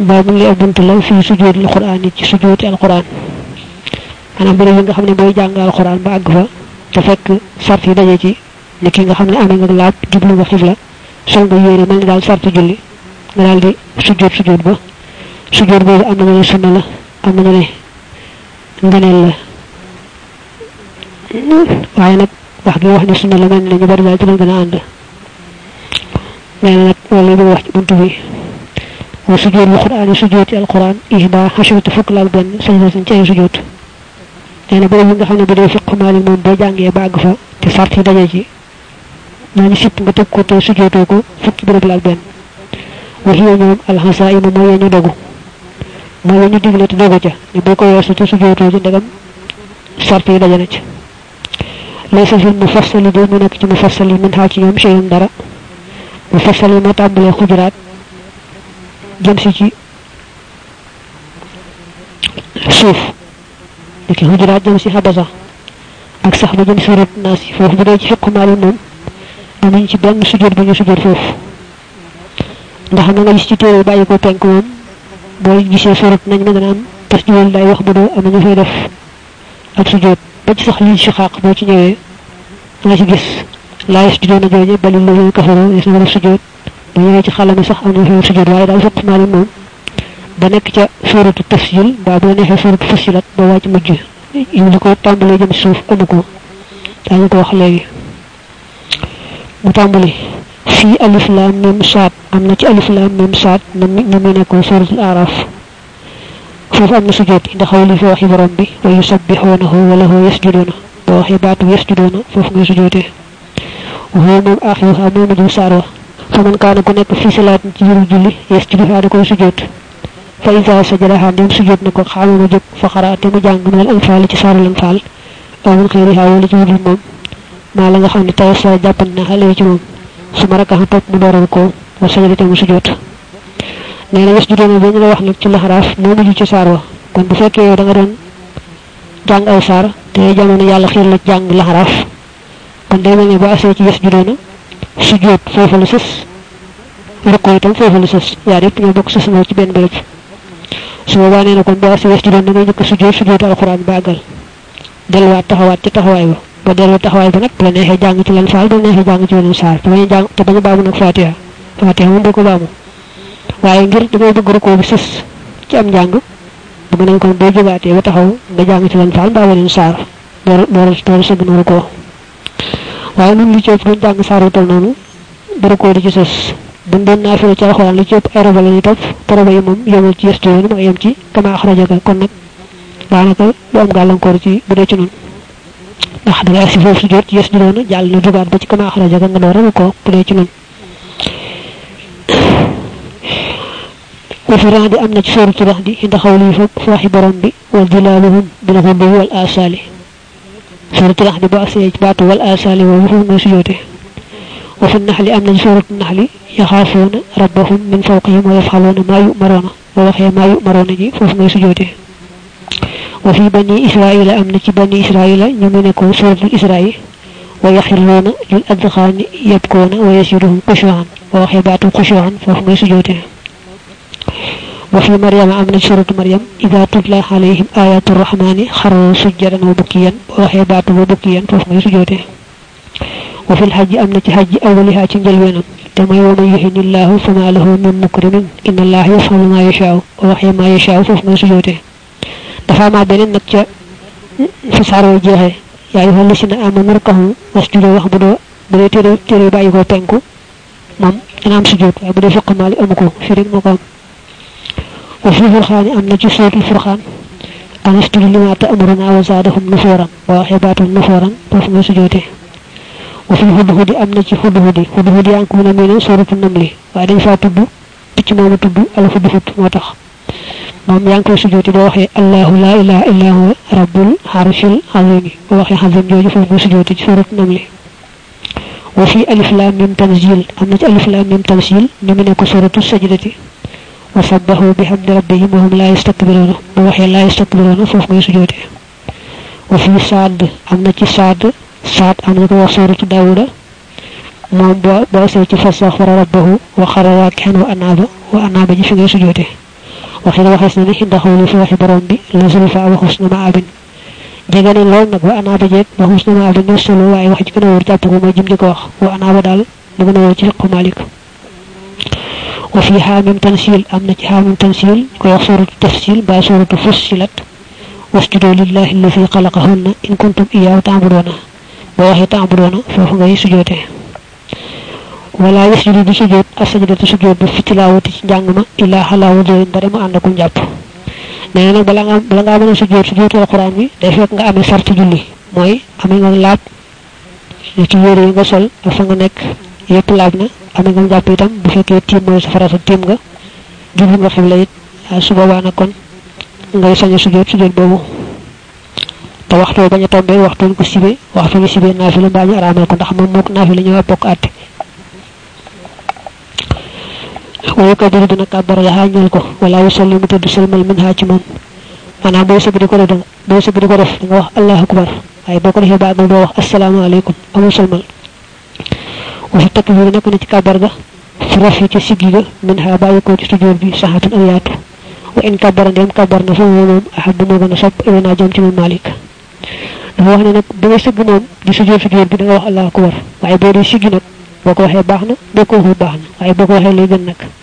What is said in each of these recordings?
babu li abuntu la fi sujud alquran ci sujud alquran ana bëri nga xamne boy jang alquran ba ag fa te fekk sart yi dajé ci ni ki nga xamne amé nga laab jublu nga xibla sol nga yéré mel dal sart julli nga dal di sujud ba sujud bobu amna ñu sunna la amna ñu ne ngeneel la waye nak wax gi wax ni sunna la mel ñu bari dal ci gëna and neena nak wala ñu wax ci buntu bi wa sujud alquran sujud alquran ihda hashrat fukla ben sajda ci sujud neena bari nga xamne bu dé fiqh malik mom bo jangé ba ag fa te sart yi dajé ci ñu sip nga tek ko te sujudoo ko fukki bërepp la ben wa hiya ñoom al hasaim moy ñu dogu moy ñu diglé te dogu ca ni bu ko yossu te sujudoo ci ndegam sart yi dajé na ci laysa fil mufassal do mu nek ci mufassal min ha ci ñoom shay'un dara mufassal ma tambalé xujurat jëm ci suuf ki xujurat jëm ci habasa ak sax ba jëm surat nas fofu bu do ci fiqh malik mom amuñ ci benn sujud bu ñu sujud fofu ndax nga gis ci téere bàyyi ko penk moom booy gisee surat nañ ma dana am tasjul day wax bu do am ñu fay def ak sujud ba ci sax li ci xaq boo ci ñëwee nga ci gis la yasjuduna jooje bal lu kafaru gis na sujud bu ñëwee ci xalami sax am ñu fay sujud waaye daal fiqh malik moom da nekk ca suratu tafsil ba bu neexee suratu fusilat ba wàcc mujj ñu ko tàmbalee jëm suuf amu ko dañu ko wax léegi mu tàmbali fi alif lam mim sad amna ci alif lam mim sad ñu mu nekk suratul araf fofu amna sujud inda xawli fi waxi borom bi wa yusabbihunahu wa lahu yasjuduna bo waxi baatu yasjuduna fofu nga sujudé wa huwa mum akhiruha mum sarwa faman kana ku nekk fi salat ci yiru julli yasjudu da ko sujud fa iza sajada dem sujud nako xamu mu jog fa xaraate mu jang min al anfal ci sarul anfal aw min khayriha wala ci wudul mom ma la nga xamni taw sa jappan na xale ci mom suma raka top mu doral ko wa sajada mu sujud neena yasjuduna bi ñu la wax nak ci lahraf mo mu ci sarwa kon bu fekke yow da nga don jang ay sar te jamono yalla xir la jang lahraf kon day melni ba asé ci yasjuduna sujud fofu la sus ruko itam fofu la sus yaar yépp ñoo bok sus mo ci ben bërepp su boobaa nee na kon boo asee sujud da ngay njëkk sujud alquran baagal delluwaat taxawaat ci taxawaay ba dellu taxawaay ba nag bu la neexee jàng ci leen faal bu la neexee jàng ci weneen saar te bañ a baamu nag fatiha moom doo ko baamu waaye ngir da ngay bëgg rukoo bi sës ci am njàng bëgg nañ kon boo jógaatee ba taxaw nga jàng ci leen faal mbaa weneen saar door sëgg na rukoo waaye nun li ci ëpp duñ jàng saar wu tol noonu ba rukoo di ci sës buñ doon naafila ci alquran li ci ëpp ay roba lañuy topp roba yi moom yemul ci yestu ma yem ci kama akhrajaka kon nag daanaka du am gàllankoor ci bu dee ci noonu ndax da ngay si foofu sujud ci yestu noonu jàll na dugaat ba ci kama akhrajaka nga door a ko bu dee ci noonu wa fi randi am na ci suratu rahdi inda xawli fa waxi borom bi wa dilaluhum bil ghudwi wal asali suratu rahdi ba asee ci baatu wal asali wa fu nga sujudee وفي النحل أمن سورة النحل يخافون ربهم من فوقهم ويفعلون ما يؤمرون ووحي ما يؤمرون جي فوفنا سجوده وفي بني إسرائيل أمن بني إسرائيل يمنكو سورة الإسرائيل ويخرون للأذخان يبكون ويسيرهم خشوعا ووحي باتوا خشوعا فوفنا سجوده وفي مريم أمن سورة مريم إذا تتلى عليهم آيات الرحمن خروا سجدا وبكيا ووحي باتوا وبكيا فوفنا سجوده وفي الحج أمن حج أولها تنجلونا كما يوم يهن الله فما له من مكرم إن الله يفعل ما يشاء ووحي ما يشاء فوفنا سجوده دفع ما بين نك في سار وجهه يا أيها الذين آمنوا اركعوا واسجدوا واعبدوا بدي تري بايغو بنكو مام أنا أم سجود بدي فق مالي أمكو فرين مقام وفي الفرقان أمن سورة الفرقان أن اسجدوا لما تأمرنا وزادهم نفورا ووحي باتهم نفورا فوفنا سجوده وفي الهدهد أمنا ci hudhud yanku na mene suratul namli wa dañ fa tuddu picc momu tuddu al hudhud motax mom yanku sujudi bo waxe allah la ilaha illa huwa rabbul arshil azim bo waxe azim joju fofu sujudi ci suratul namli wa fi alif lam mim tanzil amna ci alif lam mim tanzil ni mu ne ko suratul sajdati wa sabbahu bihamdi rabbihim wa hum la yastakbiruna bo waxe la yastakbiruna fofu sujudi wa fi sad amna ci sad saat am na ko wax suratu daawuda moom boo see ci fastaghfara rabbahu wa xarra raaki'an wa anaaba ji fi ngay sujoote waxi waxes na ni inda xawli fi waxi borom bi la zulfa wa husna ma'abin jegani lool nak wa ana ba jek wa husna ma'abin no solo way wax ci gëna wër japp ko moy jëm di ko wax wa ana ba dal lu gëna wër ci fiqh malik wa fi hamim tansil amna ci hamim tansil ko wax suratu tafsil ba suratu fussilat wasjudu lillahi alladhi khalaqahunna in kuntum iyyahu ta'buduna wa waxi ta'buduna fofu ngay sujjote wala yasjudu bi sujud as-sajdatu sujud bi fi tilawati ci jangma illa halawu do ndare mu and ak japp neena nak bala nga mëna sujud alquran bi day fekk nga amé sartu julli moy amé nga laab ci yéré nga sol ak fa nga nek yépp laab na amé nga japp itam bu fekké tim moy safara sa tim nga julli nga xibla it su boba nak kon ngay sañu sujud bobu ta waxtu baña tombe waxtu ko sibé waxtu ko sibé nafila bañu aramal ko ndax mom mok nafila ñu bokk atté way ko dara dina kabar ya hañal ko wala yusallimu tadu salmal minha ci mom ana bo sëgg di ko def nga wax allahu akbar ay boko defé ba do wax assalamu alaykum amu salmal wa fi takbir nak na ci kabar ga fi rafi ci sigi ga minha bayiko ci sujud bi sahatun ayatu wa in kabara dem kabar na fa mom ahabbu mo gëna sopp ina jëm ci malik dafa wax ne nak da ngay sëgg mom di sujud bi da nga wax allahu akbar waye bo di sigi nak boko waxe baxna boko waxe baxna waye boko waxe lay gën nak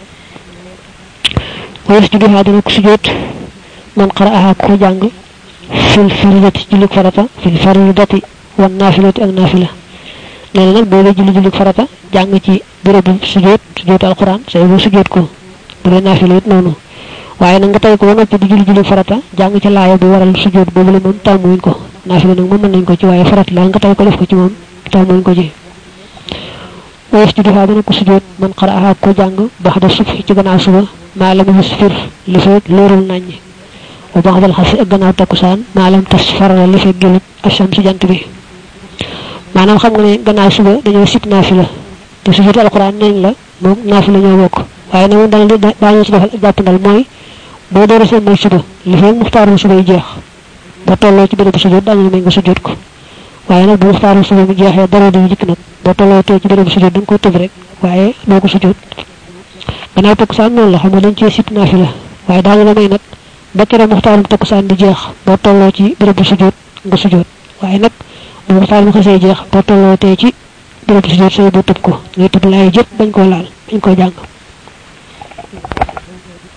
ويسجد هذا السجود من قرأها كوجانغ في الفريضة جلوك فرطة في الفريضة والنافلة النافلة لأن البولي جلوك فرطة جانغ تي برب سجود القرآن سيبو سجود كو بولي نافلة نونو waaye nag nga tay ko ba noppi di julli farata jàng ci laaya bi waral sujud boobu la moom tàmmuñ ko naafila nag moom mën nañ ko ci waaye farat la nga tay ko def ko ci moom tàmmuñ ko ci ويسجد هذا السجود من قرأها كو جانغ بعد الصبح ci gannaaw suba ما لم يسفر لفك لورل ناني وبعد الخص gannaaw takusan ما لم تصفر لفك جلت الشمس جانت bi manam xam nga ne gannaaw suba dañoo sip nafila te sujud alquran nañ la mom nafila ñoo bok waye nak dal dañu ci defal japp dal moy bo do rasul moy suba li fek muxtaru suba jeex ba tollo ci bërepp sujud dañu may nga sujud ko waye nak bu muxtaru suba mu jeexé dara di jik nak bo tollo te ci bërepp sujud dang ko teub rek waye doko sujud gannaaw takusan non la xam nga dañ ci sip nafila waye dañu la may nak ba kéré muxtaru takusan di jeex bo tollo ci bërepp sujud nga sujud waye nak bu muxtar mu xasse jeex bo tollo te ci bërepp sujud sey bo teub ko ngay teub lay jëp bañ ko laal bañ ko jang